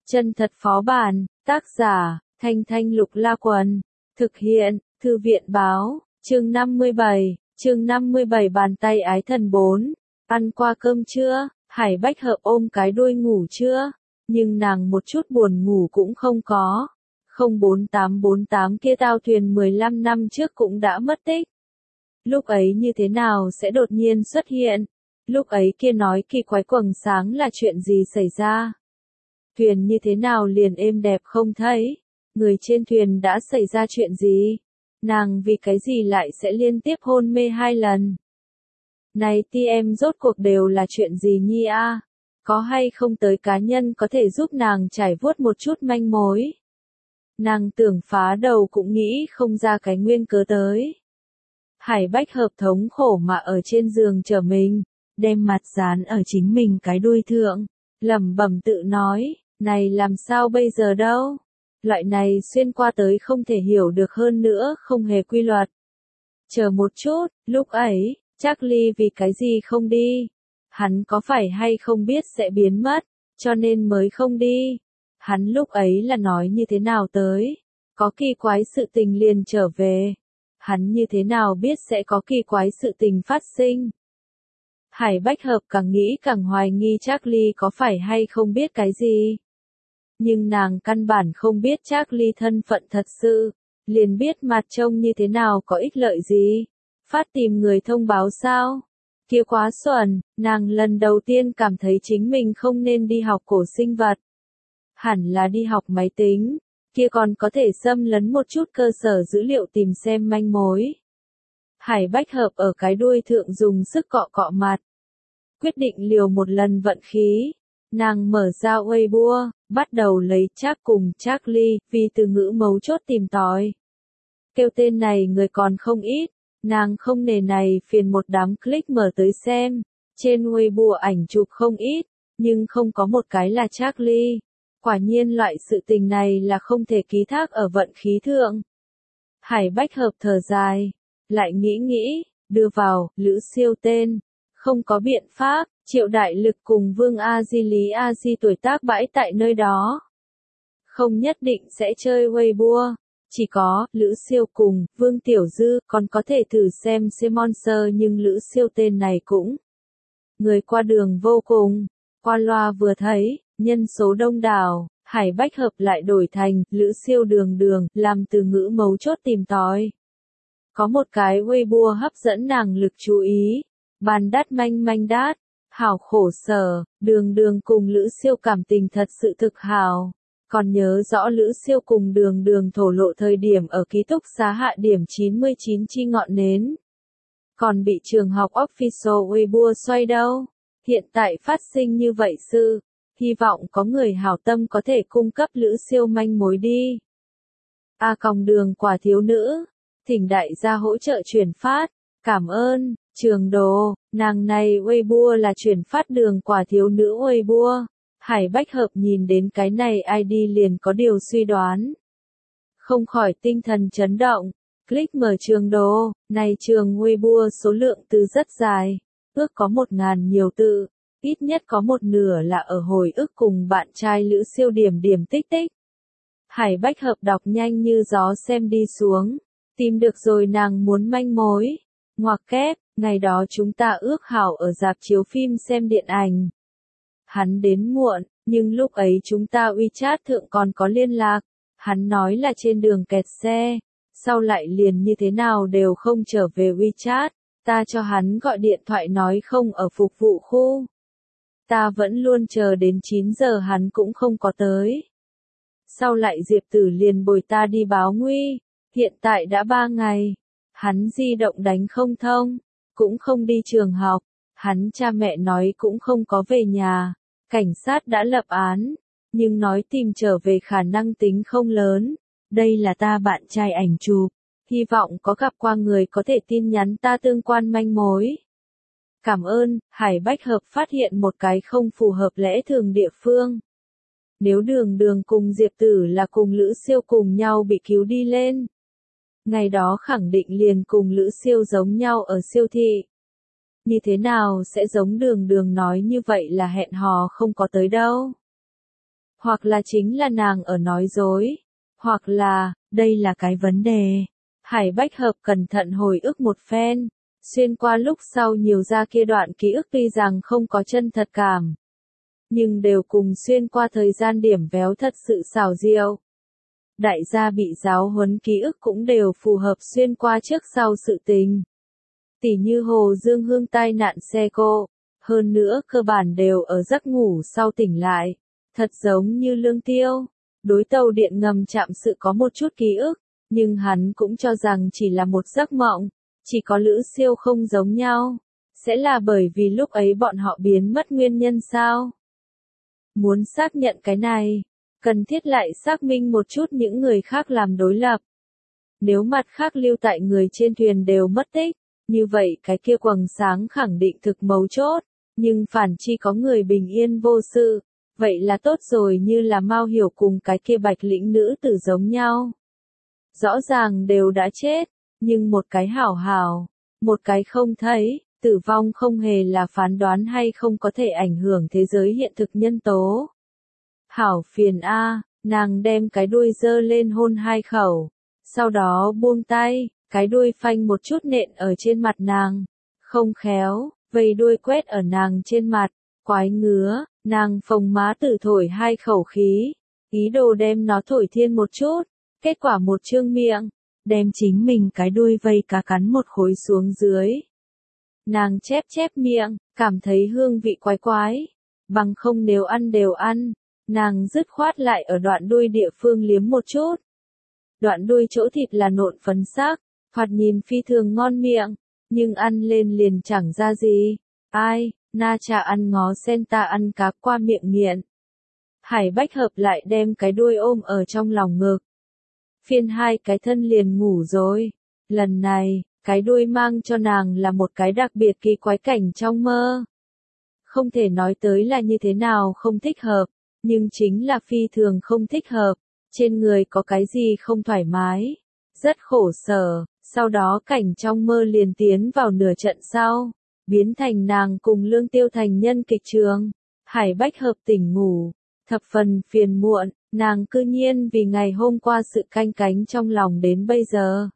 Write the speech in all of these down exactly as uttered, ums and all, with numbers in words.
Chân thật phó bản, tác giả, Thanh Thanh Lục La Quần, thực hiện, Thư viện báo, chương năm mươi bảy, chương năm mươi bảy bàn tay ái thần bốn, ăn qua cơm chưa, Hải Bách Hợp ôm cái đuôi ngủ chưa, nhưng nàng một chút buồn ngủ cũng không có. không bốn tám bốn tám kia tao thuyền mười lăm năm trước cũng đã mất tích. Lúc ấy như thế nào sẽ đột nhiên xuất hiện? Lúc ấy kia nói kỳ quái quầng sáng là chuyện gì xảy ra? Thuyền như thế nào liền êm đẹp không thấy? Người trên thuyền đã xảy ra chuyện gì? Nàng vì cái gì lại sẽ liên tiếp hôn mê hai lần? Này ti em rốt cuộc đều là chuyện gì nhi a? Có hay không tới cá nhân có thể giúp nàng trải vuốt một chút manh mối? Nàng tưởng phá đầu cũng nghĩ không ra cái nguyên cớ tới. Hải Bách Hợp thống khổ mà ở trên giường chờ mình, đem mặt dán ở chính mình cái đuôi thượng, lẩm bẩm tự nói, này làm sao bây giờ đâu? Loại này xuyên qua tới không thể hiểu được hơn nữa, không hề quy luật. Chờ một chút, lúc ấy, Charlie vì cái gì không đi? Hắn có phải hay không biết sẽ biến mất, cho nên mới không đi? Hắn lúc ấy là nói như thế nào tới? Có kỳ quái sự tình liền trở về. Hắn như thế nào biết sẽ có kỳ quái sự tình phát sinh? Hải Bách Hợp càng nghĩ càng hoài nghi Charlie có phải hay không biết cái gì. Nhưng nàng căn bản không biết Charlie thân phận thật sự, liền biết mặt trông như thế nào có ích lợi gì. Phát tìm người thông báo sao? Kia quá xuẩn, nàng lần đầu tiên cảm thấy chính mình không nên đi học cổ sinh vật. Hẳn là đi học máy tính, kia còn có thể xâm lấn một chút cơ sở dữ liệu tìm xem manh mối. Hải Bách Hợp ở cái đuôi thượng dùng sức cọ cọ mặt. Quyết định liều một lần vận khí. Nàng mở ra Weibo, bắt đầu lấy Trác cùng Charlie, vì từ ngữ mấu chốt tìm tòi. Kêu tên này người còn không ít, nàng không nề này phiền một đám click mở tới xem. Trên Weibo ảnh chụp không ít, nhưng không có một cái là Charlie. Quả nhiên loại sự tình này là không thể ký thác ở vận khí thượng. Hải Bách Hợp thở dài, lại nghĩ nghĩ, đưa vào, Lữ Siêu tên. Không có biện pháp, Triệu Đại Lực cùng Vương A Di Lý A Di tuổi tác bãi tại nơi đó. Không nhất định sẽ chơi Weibo, chỉ có, Lữ Siêu cùng, Vương Tiểu Dư, còn có thể thử xem C-Monster nhưng Lữ Siêu tên này cũng. Người qua đường vô cùng, qua loa vừa thấy, nhân số đông đảo, Hải Bách Hợp lại đổi thành, Lữ Siêu đường đường, làm từ ngữ mấu chốt tìm tòi. Có một cái Weibo hấp dẫn nàng lực chú ý. Bàn đát manh manh đát, hảo khổ sở, đường đường cùng Lữ Siêu cảm tình thật sự thực hảo. Còn nhớ rõ Lữ Siêu cùng đường đường thổ lộ thời điểm ở ký túc xá hạ điểm chín mươi chín chi ngọn nến. Còn bị trường học official Weibo xoay đâu. Hiện tại phát sinh như vậy sự, hy vọng có người hảo tâm có thể cung cấp Lữ Siêu manh mối đi. A còng đường quả thiếu nữ, thỉnh đại gia hỗ trợ chuyển phát, cảm ơn. Trường đồ, nàng này Weibo là chuyển phát đường quả thiếu nữ Weibo. Hải Bách Hợp nhìn đến cái này i đê liền có điều suy đoán. Không khỏi tinh thần chấn động, click mở trường đồ, này trường Weibo số lượng từ rất dài, ước có một ngàn nhiều tự, ít nhất có một nửa là ở hồi ức cùng bạn trai Lữ Siêu điểm điểm tích tích. Hải Bách Hợp đọc nhanh như gió xem đi xuống, tìm được rồi nàng muốn manh mối. Ngoặc kép, ngày đó chúng ta ước hảo ở rạp chiếu phim xem điện ảnh. Hắn đến muộn, nhưng lúc ấy chúng ta WeChat thượng còn có liên lạc. Hắn nói là trên đường kẹt xe, sau lại liền như thế nào đều không trở về WeChat. Ta cho hắn gọi điện thoại nói không ở phục vụ khu. Ta vẫn luôn chờ đến chín giờ hắn cũng không có tới. Sau lại Diệp Tử liền bồi ta đi báo nguy, hiện tại đã ba ngày. Hắn di động đánh không thông, cũng không đi trường học, hắn cha mẹ nói cũng không có về nhà, cảnh sát đã lập án, nhưng nói tìm trở về khả năng tính không lớn. Đây là ta bạn trai ảnh chụp, hy vọng có gặp qua người có thể tin nhắn ta tương quan manh mối. Cảm ơn. Hải Bách Hợp phát hiện một cái không phù hợp lẽ thường địa phương. Nếu đường đường cùng Diệp Tử là cùng Lữ Siêu cùng nhau bị cứu đi lên. Ngày đó khẳng định liền cùng Lữ Siêu giống nhau ở siêu thị. Như thế nào sẽ giống đường đường nói như vậy là hẹn hò không có tới đâu. Hoặc là chính là nàng ở nói dối. Hoặc là, đây là cái vấn đề. Hải Bách Hợp cẩn thận hồi ức một phen. Xuyên qua lúc sau nhiều ra kia đoạn ký ức tuy rằng không có chân thật cảm. Nhưng đều cùng xuyên qua thời gian điểm véo thật sự xảo diệu. Đại gia bị giáo huấn ký ức cũng đều phù hợp xuyên qua trước sau sự tình. Tỉ như Hồ Dương Hương tai nạn xe cộ. Hơn nữa cơ bản đều ở giấc ngủ sau tỉnh lại. Thật giống như Lương Tiêu. Đối tàu điện ngầm chạm sự có một chút ký ức. Nhưng hắn cũng cho rằng chỉ là một giấc mộng. Chỉ có Lữ Siêu không giống nhau. Sẽ là bởi vì lúc ấy bọn họ biến mất nguyên nhân sao? Muốn xác nhận cái này, cần thiết lại xác minh một chút những người khác làm đối lập. Nếu mặt khác lưu tại người trên thuyền đều mất tích, như vậy cái kia quầng sáng khẳng định thực mấu chốt, nhưng phản chi có người bình yên vô sự, vậy là tốt rồi, như là Mao Hiểu cùng cái kia Bạch Lĩnh nữ tử giống nhau. Rõ ràng đều đã chết, nhưng một cái hảo hảo, một cái không thấy. Tử vong không hề là phán đoán hay không có thể ảnh hưởng thế giới hiện thực nhân tố. Hảo phiền a, nàng đem cái đuôi giơ lên hôn hai khẩu, sau đó buông tay, cái đuôi phanh một chút nện ở trên mặt nàng, không khéo, vây đuôi quét ở nàng trên mặt, quái ngứa, nàng phồng má tử thổi hai khẩu khí, ý đồ đem nó thổi thiên một chút, kết quả một trương miệng, đem chính mình cái đuôi vây cá cắn một khối xuống dưới. Nàng chép chép miệng, cảm thấy hương vị quái quái, bằng không nếu ăn đều ăn, nàng dứt khoát lại ở đoạn đuôi địa phương liếm một chút. Đoạn đuôi chỗ thịt là nộn phấn sắc, thoạt nhìn phi thường ngon miệng, nhưng ăn lên liền chẳng ra gì. Ai, na cha ăn ngó sen ta ăn cá qua miệng nghiện. Hải Bách Hợp lại đem cái đuôi ôm ở trong lòng ngực. Phiên hai cái thân liền ngủ rồi. Lần này, cái đuôi mang cho nàng là một cái đặc biệt kỳ quái cảnh trong mơ. Không thể nói tới là như thế nào không thích hợp, nhưng chính là phi thường không thích hợp. Trên người có cái gì không thoải mái, rất khổ sở, sau đó cảnh trong mơ liền tiến vào nửa trận sau, biến thành nàng cùng Lương Tiêu thành nhân kịch trường. Hải Bách Hợp tỉnh ngủ, thập phần phiền muộn, nàng cư nhiên vì ngày hôm qua sự canh cánh trong lòng đến bây giờ.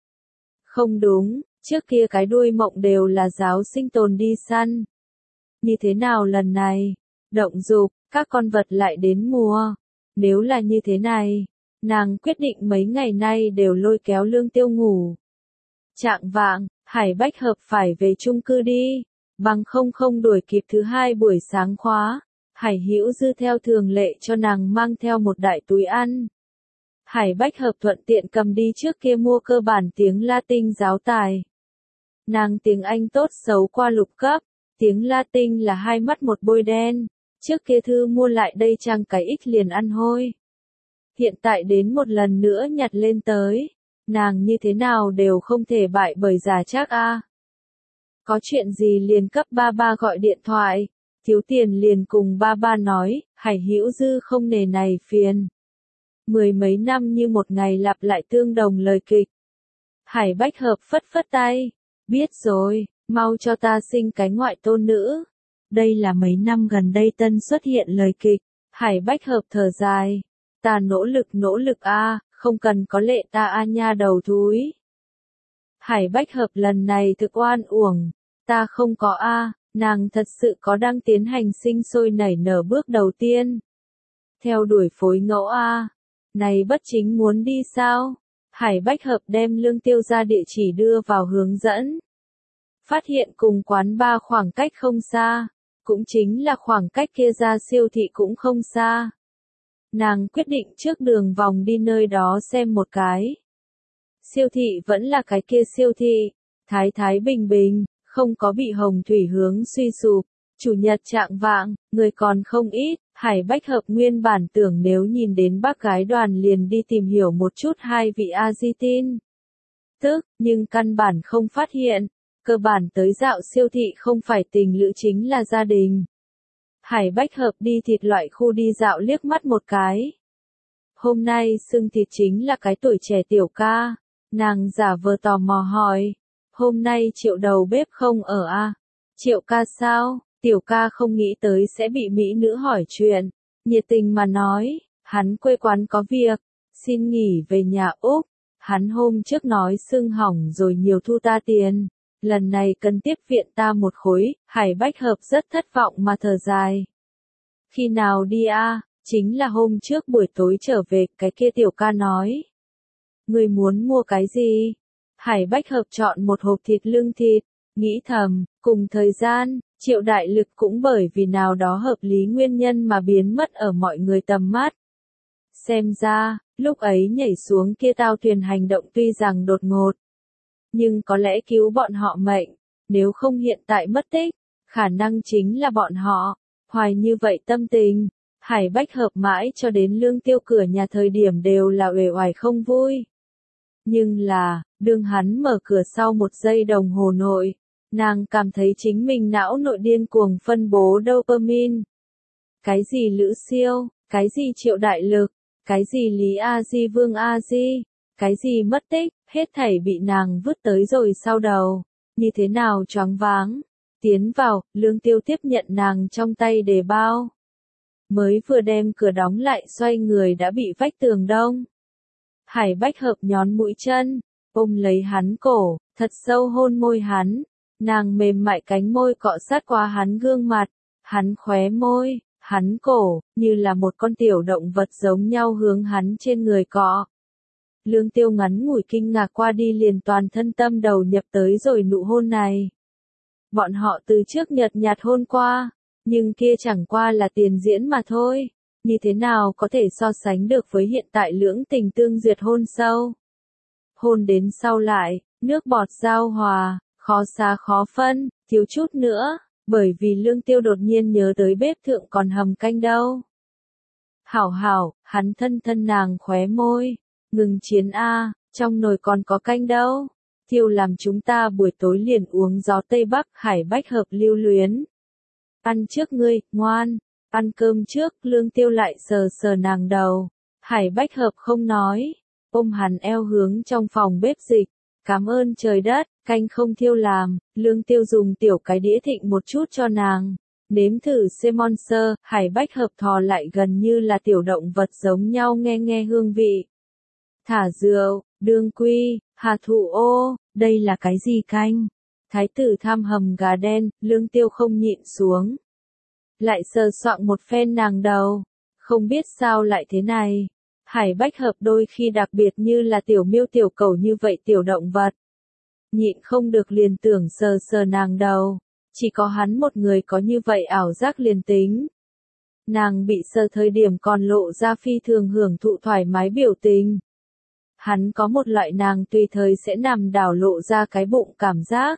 Không đúng, trước kia cái đuôi mộng đều là giáo sinh tồn đi săn. Như thế nào lần này, động dục, các con vật lại đến mùa. Nếu là như thế này, nàng quyết định mấy ngày nay đều lôi kéo Lương Tiêu ngủ. Trạng vạng, Hải Bách Hợp phải về chung cư đi, bằng không không đuổi kịp thứ hai buổi sáng khóa. Hải Hữu Dư theo thường lệ cho nàng mang theo một đại túi ăn. Hải Bách Hợp thuận tiện cầm đi trước kia mua cơ bản tiếng Latin giáo tài. Nàng tiếng Anh tốt xấu qua lục cấp, tiếng Latin là hai mắt một bôi đen. Trước kia thư mua lại đây trang cái ít liền ăn hôi. Hiện tại đến một lần nữa nhặt lên tới. Nàng như thế nào đều không thể bại bởi già Trác a. Có chuyện gì liền cấp ba ba gọi điện thoại. Thiếu tiền liền cùng ba ba nói, Hải Hữu Dư không nề này phiền. Mười mấy năm như một ngày lặp lại tương đồng lời kịch. Hải Bách Hợp phất phất tay. Biết rồi, mau cho ta sinh cái ngoại tôn nữ. Đây là mấy năm gần đây tân xuất hiện lời kịch. Hải Bách Hợp thở dài. Ta nỗ lực nỗ lực a, không cần có lệ ta a nha đầu thúi. Hải Bách Hợp lần này thực oan uổng. Ta không có a, nàng thật sự có đang tiến hành sinh sôi nảy nở bước đầu tiên. Theo đuổi phối ngẫu a. Này bất chính muốn đi sao? Hải Bách Hợp đem Lương Tiêu ra địa chỉ đưa vào hướng dẫn. Phát hiện cùng quán bar khoảng cách không xa. Cũng chính là khoảng cách kia ra siêu thị cũng không xa. Nàng quyết định trước đường vòng đi nơi đó xem một cái. Siêu thị vẫn là cái kia siêu thị. Thái thái bình bình, không có bị hồng thủy hướng suy sụp. Chủ nhật trạng vạng, người còn không ít. Hải Bách Hợp nguyên bản tưởng nếu nhìn đến bác gái đoàn liền đi tìm hiểu một chút hai vị Argentine. Tức, nhưng căn bản không phát hiện. Cơ bản tới dạo siêu thị không phải tình lữ chính là gia đình. Hải Bách Hợp đi thịt loại khu đi dạo liếc mắt một cái. Hôm nay xưng thịt chính là cái tuổi trẻ tiểu ca. Nàng giả vờ tò mò hỏi. Hôm nay Triệu đầu bếp không ở a? Triệu ca sao? Tiểu ca không nghĩ tới sẽ bị mỹ nữ hỏi chuyện. nhiệt tình mà nói, hắn quê quán có việc, xin nghỉ về nhà Úc. Hắn hôm trước nói xương hỏng rồi nhiều thu ta tiền, lần này cần tiếp viện ta một khối. Hải Bách Hợp rất thất vọng mà thở dài. Khi nào đi a? À? Chính là hôm trước buổi tối trở về, cái kia tiểu ca nói. Người muốn mua cái gì? Hải Bách Hợp chọn một hộp thịt lưng thịt, nghĩ thầm, cùng thời gian, Triệu Đại Lực cũng bởi vì nào đó hợp lý nguyên nhân mà biến mất ở mọi người tầm mắt. Xem ra, lúc ấy nhảy xuống kia tàu thuyền hành động tuy rằng đột ngột, nhưng có lẽ cứu bọn họ mệnh, nếu không hiện tại mất tích, khả năng chính là bọn họ. Hoài như vậy tâm tình, Hải Bách Hợp mãi cho đến Lương Tiêu cửa nhà thời điểm đều là uể oải không vui. Nhưng là, đương hắn mở cửa sau một giây đồng hồ nội, nàng cảm thấy chính mình não nội điên cuồng phân bố dopamine. Cái gì Lữ Siêu, cái gì Triệu Đại Lực, cái gì Lý A Di Vương A Di, cái gì mất tích, hết thảy bị nàng vứt tới rồi sau đầu, như thế nào choáng váng. Tiến vào, Lương Tiêu tiếp nhận nàng trong tay đề bao. Mới vừa đem cửa đóng lại xoay người đã bị vách tường đông. Hải Bách Hợp nhón mũi chân, ôm lấy hắn cổ, thật sâu hôn môi hắn. Nàng mềm mại cánh môi cọ sát qua hắn gương mặt, hắn khóe môi, hắn cổ, như là một con tiểu động vật giống nhau hướng hắn trên người cọ. Lương Tiêu ngắn ngủi kinh ngạc qua đi liền toàn thân tâm đầu nhập tới rồi nụ hôn này. Bọn họ từ trước nhợt nhạt hôn qua, nhưng kia chẳng qua là tiền diễn mà thôi, như thế nào có thể so sánh được với hiện tại lưỡng tình tương duyệt hôn sâu. Hôn đến sau lại, nước bọt giao hòa, khó xa khó phân, thiếu chút nữa, bởi vì Lương Tiêu đột nhiên nhớ tới bếp thượng còn hầm canh đâu. Hảo hảo, hắn thân thân nàng khóe môi, ngừng chiến a, trong nồi còn có canh đâu. Tiêu làm chúng ta buổi tối liền uống gió Tây Bắc. Hải Bách Hợp lưu luyến. Ăn trước ngươi, ngoan, ăn cơm trước. Lương Tiêu lại sờ sờ nàng đầu. Hải Bách Hợp không nói, ôm hắn eo hướng trong phòng bếp dịch. Cảm ơn trời đất, canh không Tiêu làm. Lương Tiêu dùng tiểu cái đĩa thịnh một chút cho nàng. Nếm thử semon sơ. Hải Bách Hợp thò lại gần như là tiểu động vật giống nhau nghe nghe hương vị. Thả rượu, đương quy, hà thụ ô, đây là cái gì canh? Thái tử tham hầm gà đen. Lương Tiêu không nhịn xuống. Lại sờ soạng một phen nàng đầu. Không biết sao lại thế này. Hải Bách Hợp đôi khi đặc biệt như là tiểu miêu tiểu cẩu như vậy tiểu động vật. Nhịn không được liền tưởng sờ sờ nàng đầu. Chỉ có hắn một người có như vậy ảo giác liền tính. Nàng bị sờ thời điểm còn lộ ra phi thường hưởng thụ thoải mái biểu tình. Hắn có một loại nàng tùy thời sẽ nằm đảo lộ ra cái bụng cảm giác.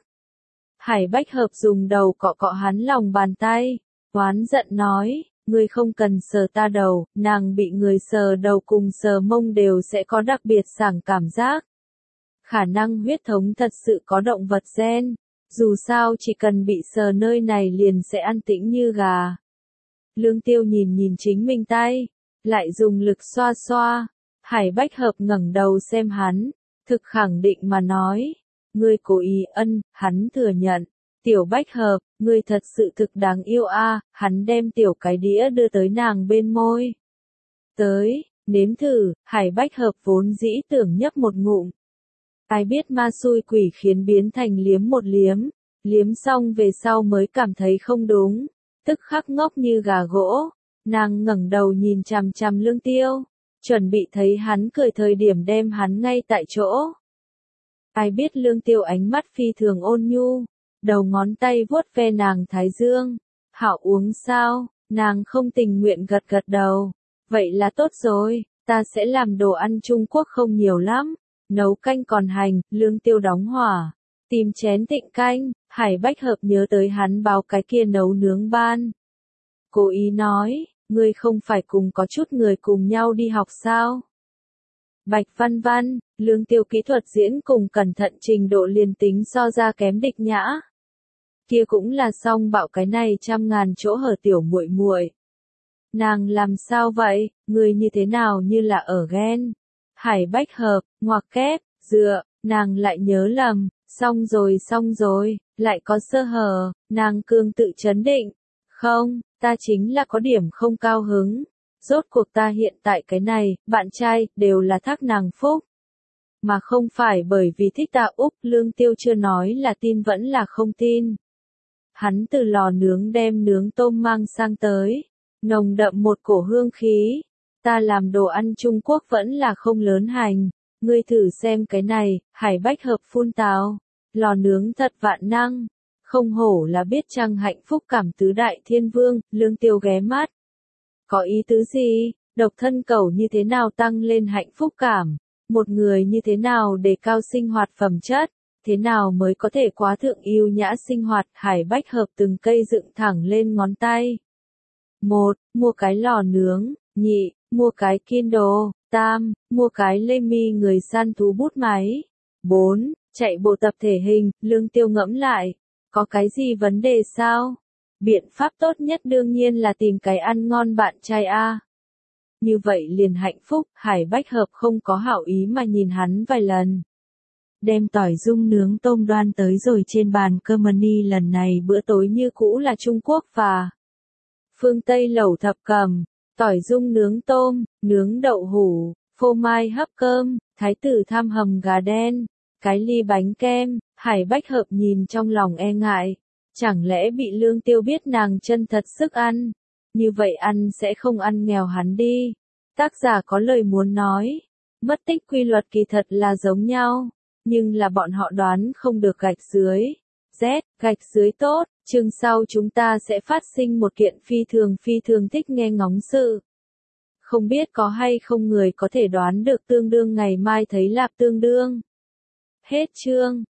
Hải Bách Hợp dùng đầu cọ cọ hắn lòng bàn tay, oán giận nói, ngươi không cần sờ ta đầu. Nàng bị người sờ đầu cùng sờ mông đều sẽ có đặc biệt sảng cảm giác. Khả năng huyết thống thật sự có động vật gen, dù sao chỉ cần bị sờ nơi này liền sẽ an tĩnh như gà. Lương Tiêu nhìn nhìn chính mình tay, lại dùng lực xoa xoa. Hải Bách Hợp ngẩng đầu xem hắn, thực khẳng định mà nói, ngươi cố ý. Ân, hắn thừa nhận. Tiểu Bách Hợp, ngươi thật sự thực đáng yêu a. Hắn đem tiểu cái đĩa đưa tới nàng bên môi. Tới, nếm thử. Hải Bách Hợp vốn dĩ tưởng nhấp một ngụm. Ai biết ma xui quỷ khiến biến thành liếm một liếm, liếm xong về sau mới cảm thấy không đúng, tức khắc ngốc như gà gỗ. Nàng ngẩng đầu nhìn chằm chằm Lương Tiêu, chuẩn bị thấy hắn cười thời điểm đem hắn ngay tại chỗ. Ai biết Lương Tiêu ánh mắt phi thường ôn nhu, đầu ngón tay vuốt ve nàng thái dương. Hảo uống sao? Nàng không tình nguyện gật gật đầu. Vậy là tốt rồi, ta sẽ làm đồ ăn Trung Quốc không nhiều lắm. Nấu canh còn hành. Lương Tiêu đóng hỏa, tìm chén thịnh canh. Hải Bách Hợp nhớ tới hắn báo cái kia nấu nướng ban. Cố ý nói, ngươi không phải cùng có chút người cùng nhau đi học sao? Bạch Văn Văn, Lương Tiêu kỹ thuật diễn cùng cẩn thận trình độ liền tính so ra kém Địch Nhã. Kia cũng là song bạo cái này trăm ngàn chỗ hở tiểu muội muội. Nàng làm sao vậy, người như thế nào như là ở ghen? Hải Bách Hợp, ngoặc kép, dựa, nàng lại nhớ lầm, xong rồi xong rồi, lại có sơ hở. Nàng cương tự chấn định, không, ta chính là có điểm không cao hứng. Rốt cuộc ta hiện tại cái này, bạn trai, đều là thác nàng phúc. Mà không phải bởi vì thích ta Úc, Lương Tiêu chưa nói là tin vẫn là không tin. Hắn từ lò nướng đem nướng tôm mang sang tới, nồng đậm một cổ hương khí. Ta làm đồ ăn Trung Quốc vẫn là không lớn hành, ngươi thử xem cái này, hải bách hợp phun táo, lò nướng thật vạn năng, không hổ là biết chăng hạnh phúc cảm tứ đại thiên vương, Lương Tiêu ghé mắt. Có ý tứ gì, độc thân cẩu như thế nào tăng lên hạnh phúc cảm, một người như thế nào đề cao sinh hoạt phẩm chất, thế nào mới có thể quá thượng yêu nhã sinh hoạt, hải bách hợp từng cây dựng thẳng lên ngón tay. Một, mua cái lò nướng, nhị, mua cái Kindle, tam, mua cái lê mi người săn thú bút máy. Bốn, chạy bộ tập thể hình, Lương Tiêu ngẫm lại, có cái gì vấn đề sao? Biện pháp tốt nhất đương nhiên là tìm cái ăn ngon bạn trai a. Như vậy liền hạnh phúc, hải bách hợp không có hảo ý mà nhìn hắn vài lần. Đem tỏi dung nướng tôm đoan tới rồi trên bàn cơm ni, lần này bữa tối như cũ là Trung Quốc và phương Tây lẩu thập cẩm, tỏi dung nướng tôm, nướng đậu hủ, phô mai hấp cơm, thái tử tham hầm gà đen, cái ly bánh kem, hải bách hợp nhìn trong lòng e ngại. Chẳng lẽ bị Lương Tiêu biết nàng chân thật sức ăn, như vậy ăn sẽ không ăn nghèo hắn đi. Tác giả có lời muốn nói, mất tích quy luật kỳ thật là giống nhau, nhưng là bọn họ đoán không được gạch dưới. Z, gạch dưới tốt, chương sau chúng ta sẽ phát sinh một kiện phi thường phi thường thích nghe ngóng sự. Không biết có hay không người có thể đoán được tương đương ngày mai thấy lạp tương đương. Hết chương.